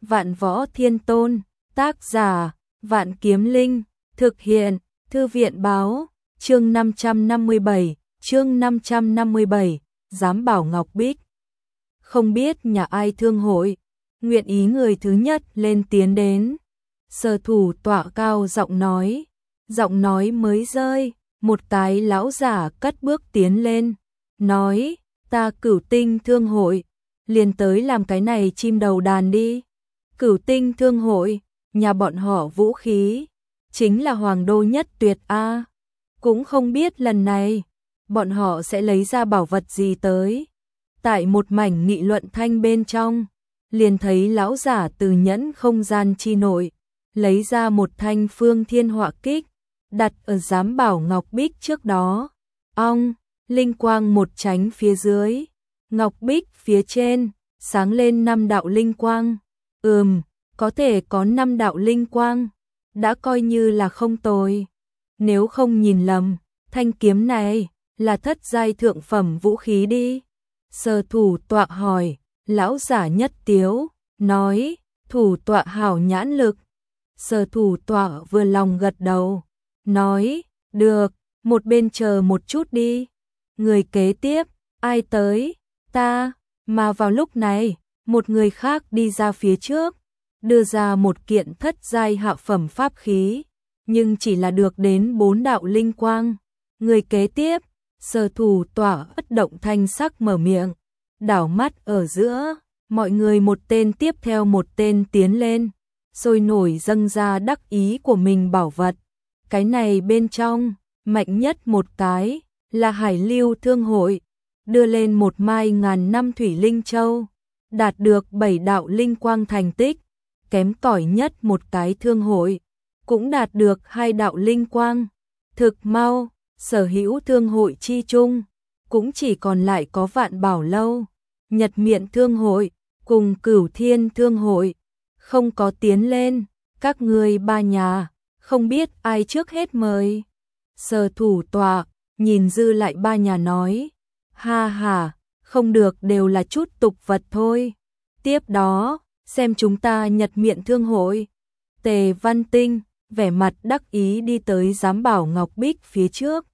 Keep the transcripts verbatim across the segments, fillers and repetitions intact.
Vạn Võ Thiên Tôn, tác giả, Vạn Kiếm Linh, thực hiện, Thư viện báo, chương năm trăm năm mươi bảy, chương năm trăm năm mươi bảy, Giám bảo Ngọc Bích. Không biết nhà ai thương hội, nguyện ý người thứ nhất lên tiến đến. Sở thủ tọa cao giọng nói, giọng nói mới rơi, một cái lão giả cất bước tiến lên, nói, ta Cửu Tinh thương hội, liền tới làm cái này chim đầu đàn đi. Cửu Tinh thương hội, nhà bọn họ vũ khí, chính là hoàng đô nhất tuyệt a. Cũng không biết lần này, bọn họ sẽ lấy ra bảo vật gì tới. Tại một mảnh nghị luận thanh bên trong, liền thấy lão giả từ nhẫn không gian chi nội, lấy ra một thanh phương thiên họa kích, đặt ở giám bảo Ngọc Bích trước đó. Ong, linh quang một tránh phía dưới, Ngọc Bích phía trên, sáng lên năm đạo linh quang. Ừm, có thể có năm đạo linh quang, đã coi như là không tồi. Nếu không nhìn lầm, thanh kiếm này là thất giai thượng phẩm vũ khí đi. Sở thủ tọa hỏi, lão giả nhất tiếu, nói, thủ tọa hảo nhãn lực. Sở thủ tọa vừa lòng gật đầu, nói, được, một bên chờ một chút đi. Người kế tiếp, ai tới? Ta. Mà vào lúc này, một người khác đi ra phía trước, đưa ra một kiện thất giai hạ phẩm pháp khí, nhưng chỉ là được đến bốn đạo linh quang. Người kế tiếp, sở thủ tọa bất động thanh sắc mở miệng, đảo mắt ở giữa, mọi người một tên tiếp theo một tên tiến lên, sôi nổi dâng ra đắc ý của mình bảo vật. Cái này bên trong, mạnh nhất một cái, là Hải Lưu Thương hội, đưa lên một mai ngàn năm thủy linh châu, đạt được bảy đạo linh quang thành tích. Kém cỏi nhất một cái thương hội, cũng đạt được hai đạo linh quang. Thực mau, sở hữu thương hội chi chung, cũng chỉ còn lại có Vạn Bảo Lâu, Nhật Miện Thương hội, cùng Cửu Thiên Thương hội, không có tiến lên. Các ngươi ba nhà, không biết ai trước hết mời. Sở thủ tọa, nhìn dư lại ba nhà nói, ha ha, không được, đều là chút tục vật thôi. Tiếp đó, xem chúng ta Nhật Miện Thương hội. Tề Văn Tinh, vẻ mặt đắc ý đi tới giám bảo Ngọc Bích phía trước,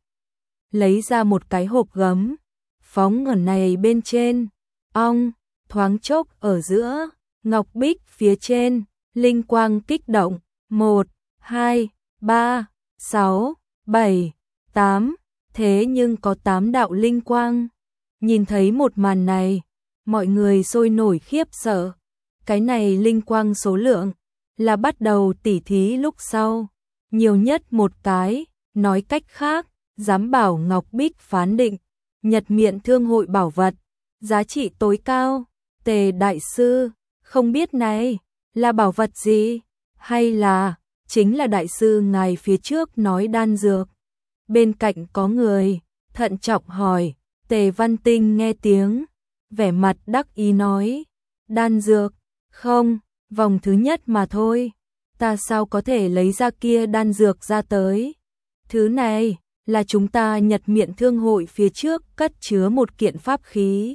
lấy ra một cái hộp gấm, phóng ở này bên trên. Ong, thoáng chốc ở giữa, Ngọc Bích phía trên, linh quang kích động, một, hai, ba, sáu, bảy, tám, thế nhưng có tám đạo linh quang. Nhìn thấy một màn này, mọi người sôi nổi khiếp sợ. Cái này linh quang số lượng là bắt đầu tỉ thí lúc sau, nhiều nhất một cái. Nói cách khác, giám bảo Ngọc Bích phán định, Nhật Miện Thương hội bảo vật, giá trị tối cao. Tề đại sư, không biết này là bảo vật gì, hay là chính là đại sư ngài phía trước nói đan dược? Bên cạnh có người thận trọng hỏi. Tề Văn Tinh nghe tiếng, vẻ mặt đắc ý nói, đan dược, không, vòng thứ nhất mà thôi, ta sao có thể lấy ra kia đan dược ra tới. Thứ này là chúng ta Nhật Miện Thương hội phía trước cất chứa một kiện pháp khí.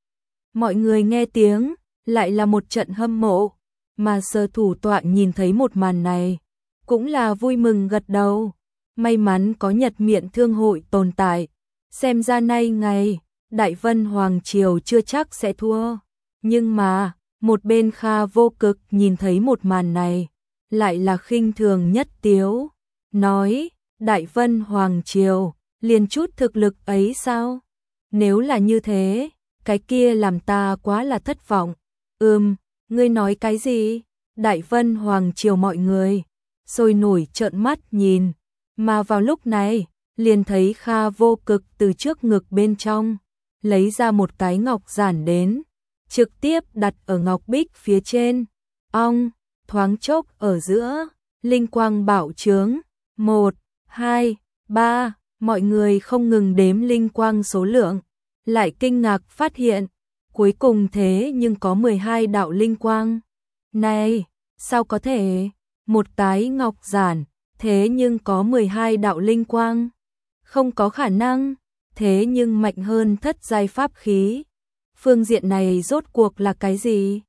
Mọi người nghe tiếng, lại là một trận hâm mộ, mà sở thủ tọa nhìn thấy một màn này, cũng là vui mừng gật đầu. May mắn có Nhật Miện Thương hội tồn tại, xem ra nay ngày, Đại Vân Hoàng Triều chưa chắc sẽ thua. Nhưng mà, một bên Kha Vô Cực nhìn thấy một màn này, lại là khinh thường nhất tiếu, nói, Đại Vân Hoàng Triều, liền chút thực lực ấy sao? Nếu là như thế, cái kia làm ta quá là thất vọng. Ừm, ngươi nói cái gì? Đại Vân Hoàng Triều mọi người, sôi nổi trợn mắt nhìn, mà vào lúc này, liền thấy Kha Vô Cực từ trước ngực bên trong, lấy ra một cái ngọc giản đến, trực tiếp đặt ở Ngọc Bích phía trên. Ong, thoáng chốc ở giữa, linh quang bạo trướng, một, hai, ba, mọi người không ngừng đếm linh quang số lượng, lại kinh ngạc phát hiện, cuối cùng thế nhưng có mười hai đạo linh quang. Này, sao có thể, một cái ngọc giản, thế nhưng có mười hai đạo linh quang? Không có khả năng, thế nhưng mạnh hơn thất giai pháp khí. Phương diện này rốt cuộc là cái gì?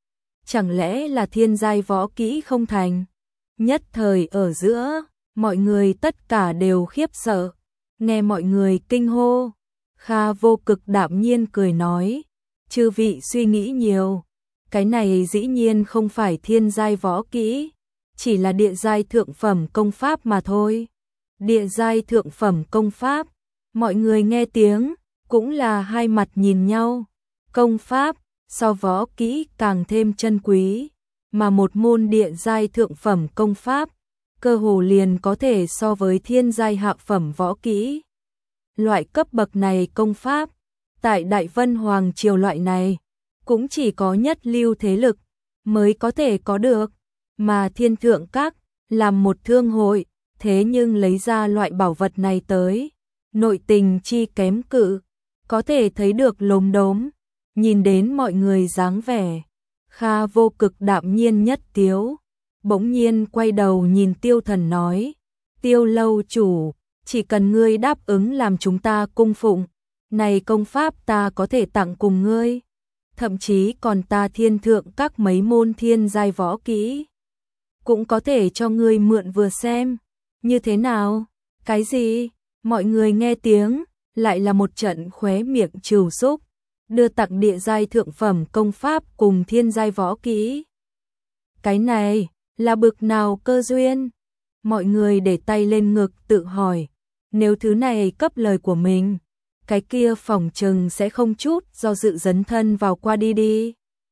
chẳng lẽ là thiên giai võ kỹ không thành? Nhất thời ở giữa, mọi người tất cả đều khiếp sợ, nghe mọi người kinh hô. Kha Vô Cực đạm nhiên cười nói, chư vị suy nghĩ nhiều, cái này dĩ nhiên không phải thiên giai võ kỹ, chỉ là địa giai thượng phẩm công pháp mà thôi. Địa giai thượng phẩm công pháp, mọi người nghe tiếng, cũng là hai mặt nhìn nhau. Công pháp, so võ kỹ càng thêm chân quý, mà một môn địa giai thượng phẩm công pháp, cơ hồ liền có thể so với thiên giai hạ phẩm võ kỹ. Loại cấp bậc này công pháp, tại Đại Vân Hoàng Triều loại này, cũng chỉ có nhất lưu thế lực mới có thể có được, mà Thiên Thượng Các làm một thương hội, thế nhưng lấy ra loại bảo vật này tới, nội tình chi kém cự, có thể thấy được lốm đốm. Nhìn đến mọi người dáng vẻ, Kha Vô Cực đạm nhiên nhất tiếu, bỗng nhiên quay đầu nhìn Tiêu Thần nói, Tiêu lâu chủ, chỉ cần ngươi đáp ứng làm chúng ta cung phụng, này công pháp ta có thể tặng cùng ngươi, thậm chí còn ta Thiên Thượng Các mấy môn thiên giai võ kỹ, cũng có thể cho ngươi mượn vừa xem, như thế nào? Cái gì? Mọi người nghe tiếng, lại là một trận khóe miệng trừu xúc, đưa tặng địa giai thượng phẩm công pháp cùng thiên giai võ kỹ. Cái này, là bực nào cơ duyên? Mọi người để tay lên ngực tự hỏi, nếu thứ này cấp lời của mình, cái kia phỏng chừng sẽ không chút do dự dấn thân vào qua đi đi.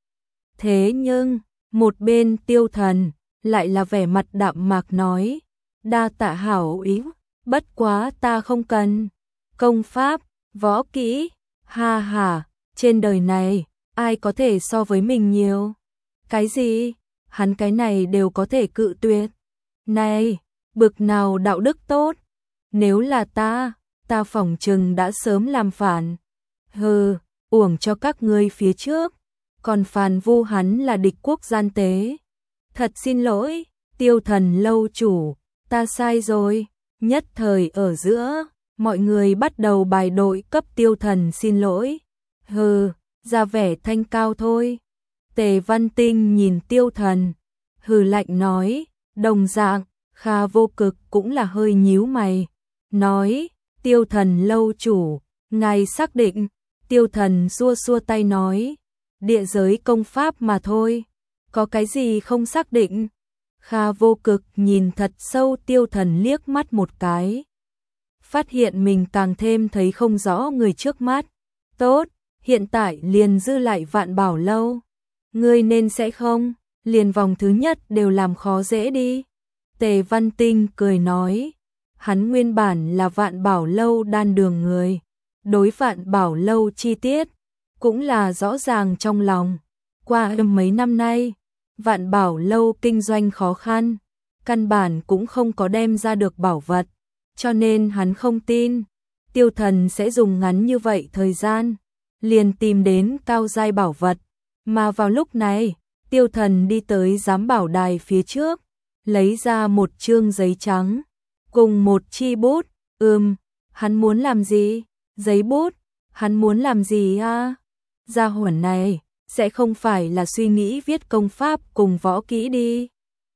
Thế nhưng, một bên Tiêu Thần, lại là vẻ mặt đạm mạc nói, đa tạ hảo ý, bất quá ta không cần. Công pháp, võ kỹ, ha ha, trên đời này, ai có thể so với mình nhiều? Cái gì? Hắn cái này đều có thể cự tuyệt. Này, bực nào đạo đức tốt? Nếu là ta, ta phỏng chừng đã sớm làm phản. Hừ, uổng cho các ngươi phía trước, còn phàn vu hắn là địch quốc gian tế. Thật xin lỗi, Tiêu Thần lâu chủ, ta sai rồi. Nhất thời ở giữa, mọi người bắt đầu bài đội cấp Tiêu Thần xin lỗi. Hừ, ra vẻ thanh cao thôi. Tề Văn Tinh nhìn Tiêu Thần, hừ lạnh nói, đồng dạng, Kha Vô Cực cũng là hơi nhíu mày. Nói, Tiêu Thần lâu chủ, ngài xác định. Tiêu Thần xua xua tay nói, địa giới công pháp mà thôi, có cái gì không xác định. Kha Vô Cực nhìn thật sâu Tiêu Thần liếc mắt một cái, phát hiện mình càng thêm thấy không rõ người trước mắt. Tốt, hiện tại liền dư lại Vạn Bảo lâu, ngươi nên sẽ không, liền vòng thứ nhất đều làm khó dễ đi. Tề Văn Tinh cười nói, hắn nguyên bản là Vạn Bảo lâu đan đường người, đối Vạn Bảo lâu chi tiết cũng là rõ ràng trong lòng. Qua mấy năm nay, Vạn Bảo lâu kinh doanh khó khăn, căn bản cũng không có đem ra được bảo vật, cho nên hắn không tin Tiêu Thần sẽ dùng ngắn như vậy thời gian liền tìm đến cao giai bảo vật. Mà vào lúc này, Tiêu Thần đi tới giám bảo đài phía trước, lấy ra một chương giấy trắng cùng một chi bút. Ừm, hắn muốn làm gì? Giấy bút, hắn muốn làm gì a? Gia hỏa này sẽ không phải là suy nghĩ viết công pháp cùng võ kỹ đi.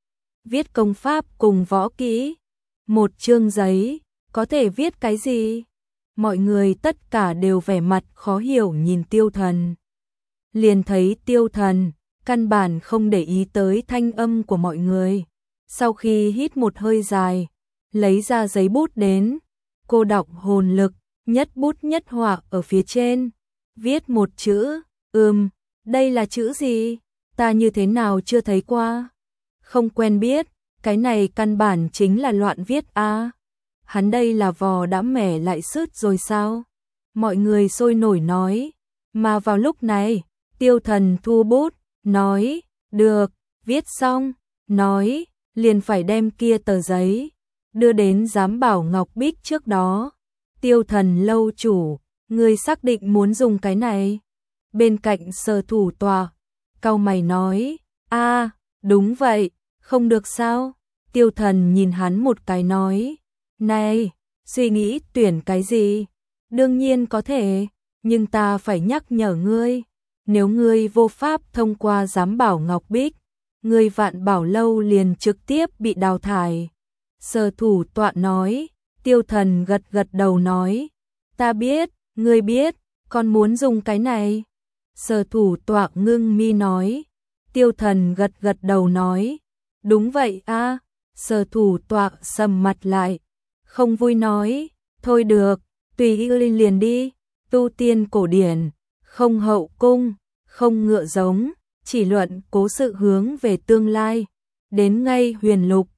Viết công pháp cùng võ kỹ, một chương giấy, có thể viết cái gì? Mọi người tất cả đều vẻ mặt khó hiểu nhìn Tiêu Thần. Liền thấy Tiêu Thần, căn bản không để ý tới thanh âm của mọi người. Sau khi hít một hơi dài, lấy ra giấy bút đến, cô đọc hồn lực, nhất bút nhất họa ở phía trên, viết một chữ, ừm, đây là chữ gì? Ta như thế nào chưa thấy qua? Không quen biết, cái này căn bản chính là loạn viết a. À. Hắn đây là vò đã mẻ lại sứt rồi sao? Mọi người sôi nổi nói, mà vào lúc này, Tiêu Thần thu bút, nói, được, viết xong, nói, liền phải đem kia tờ giấy đưa đến giám bảo Ngọc Bích trước đó. Tiêu Thần lâu chủ, ngươi xác định muốn dùng cái này? Bên cạnh Sở thủ tòa, cau mày nói, a, đúng vậy, không được sao? Tiêu Thần nhìn hắn một cái nói, này, suy nghĩ tuyển cái gì? Đương nhiên có thể, nhưng ta phải nhắc nhở ngươi, nếu ngươi vô pháp thông qua giám bảo Ngọc Bích, ngươi Vạn Bảo lâu liền trực tiếp bị đào thải. Sở thủ tọa nói, Tiêu Thần gật gật đầu nói, ta biết, ngươi biết, con muốn dùng cái này. Sở thủ tọa ngưng mi nói, Tiêu Thần gật gật đầu nói, đúng vậy a. Sở thủ tọa sầm mặt lại, không vui nói, thôi được, tùy ý liền đi, tu tiên cổ điển, không hậu cung, không ngựa giống, chỉ luận cố sự hướng về tương lai, đến ngay huyền lục,